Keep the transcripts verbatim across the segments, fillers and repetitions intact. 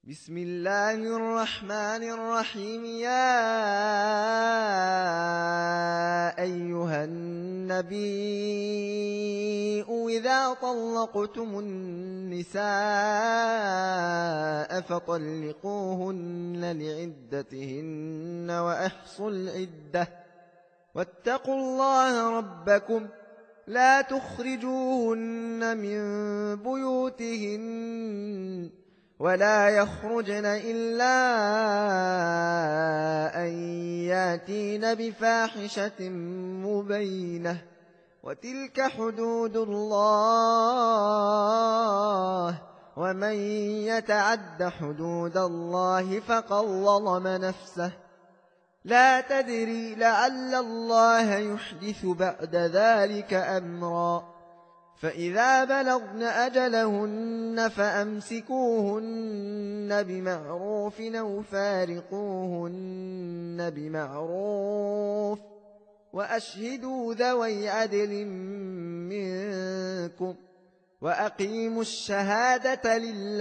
بسم الله الرحمن الرحيم. يا أيها النبي إذا طلقتم النساء فطلقوهن لعدتهن وأحصوا العدة واتقوا الله ربكم لا تخرجوهن من بيوتهن ولا يخرجن إلا أن ياتين بفاحشة مبينة وتلك حدود الله ومن يتعد حدود الله فقد ظلم نفسه لا تدري لعل الله يحدث بعد ذلك أمرا. فإذا بلغن أجلهن فأمسكوهن بمعروف أو فارقوهن بمعروف وأشهدوا ذوي عدل منكم وأقيموا الشهادة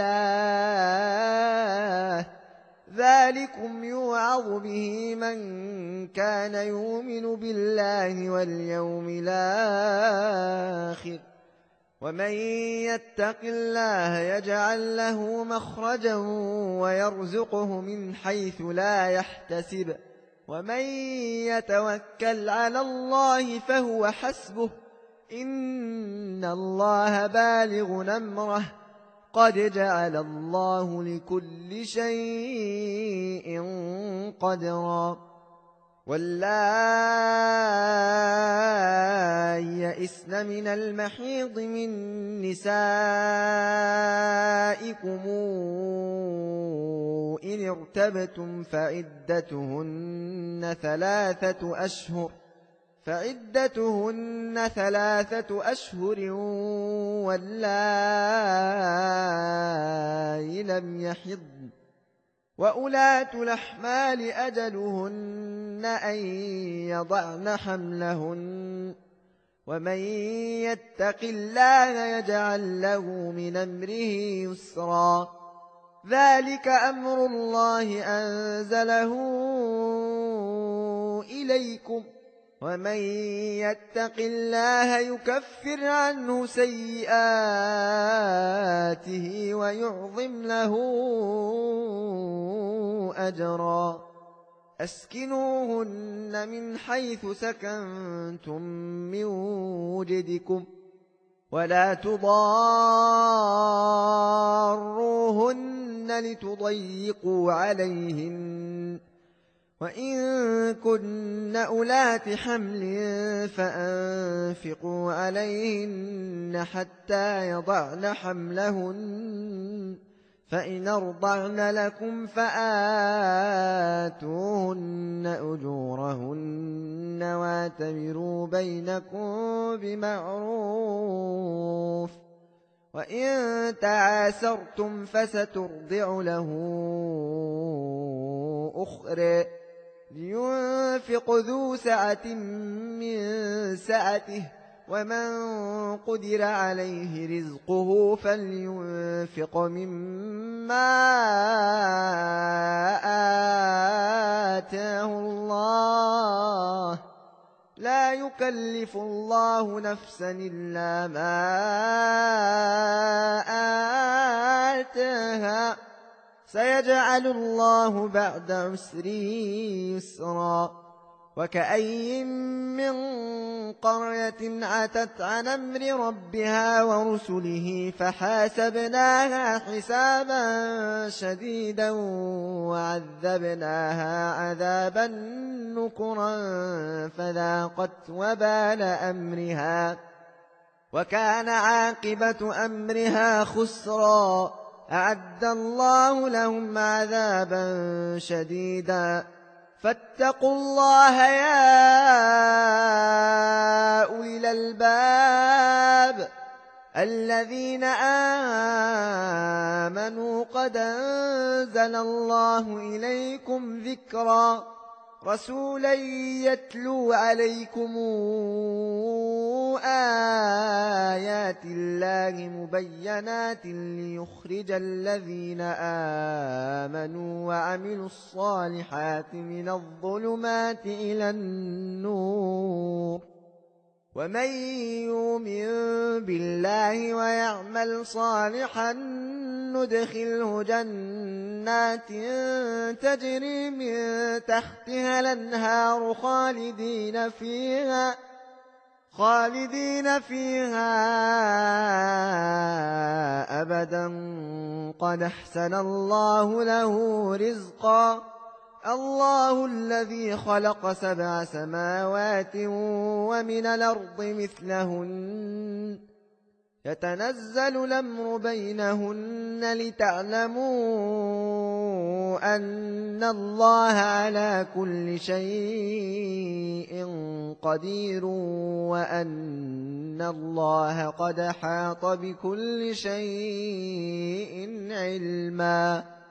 لله ذلكم يوعظ به من كان يؤمن بالله واليوم الآخر ومن يتق الله يجعل له مخرجا ويرزقه من حيث لا يحتسب ومن يتوكل على الله فهو حسبه إن الله بالغ أمره قد جعل الله لكل شيء قدرا. واللائي يئسن من المحيض من نسائكم إن ارتبتم فعدتهن ثلاثة أشهر فعدتهن ثلاثة أشهر واللائي لم يحضن وأولاة الأحمال أجلهن أن يضعن حملهن ومن يتق الله يجعل له من أمره يسرا. ذلك أمر الله أنزله إليكم ومن يتق الله يكفر عنه سيئاته ويعظم له أجرا. أسكنوهن من حيث سكنتم من وجدكم ولا تضاروهن لتضيقوا عليهن وإن كن أولات حمل فأنفقوا عليهن حتى يضعن حملهن فإن أرضعن لكم فآتوهن أجورهن واعتبروا بينكم بمعروف وإن تعاسرتم فسترضع له أخرى لينفق ذو سعة من سعته ومن قدر عليه رزقه فلينفق مما آتاه الله لا يكلف الله نفسا إلا ما آتاها سيجعل الله بعد عسر يسرا. وكأي من قرية عتت عن أمر ربها ورسله فحاسبناها حسابا شديدا وعذبناها عذابا نكرا فذاقت وبال أمرها وكان عاقبة أمرها خسرا. أعد الله لهم عذابا شديدا فاتقوا الله يا أولي الألباب الذين آمنوا قد أنزل الله إليكم ذكرا. رسولا يتلو عليكم آيات الله مبينات ليخرج الذين آمنوا وعملوا الصالحات من الظلمات إلى النور ومن يؤمن بالله ويعمل صالحا ندخله جنات تجري من تحتها الأنهار خالدين فيها خالدين فيها أبدا قد أحسن الله له رزقا الله الذي خلق سبع سماوات ومن الأرض مثلهن يتنزل الأمر بينهن لتعلموا أن الله على كل شيء قدير وأن الله قد أحاط بكل شيء علما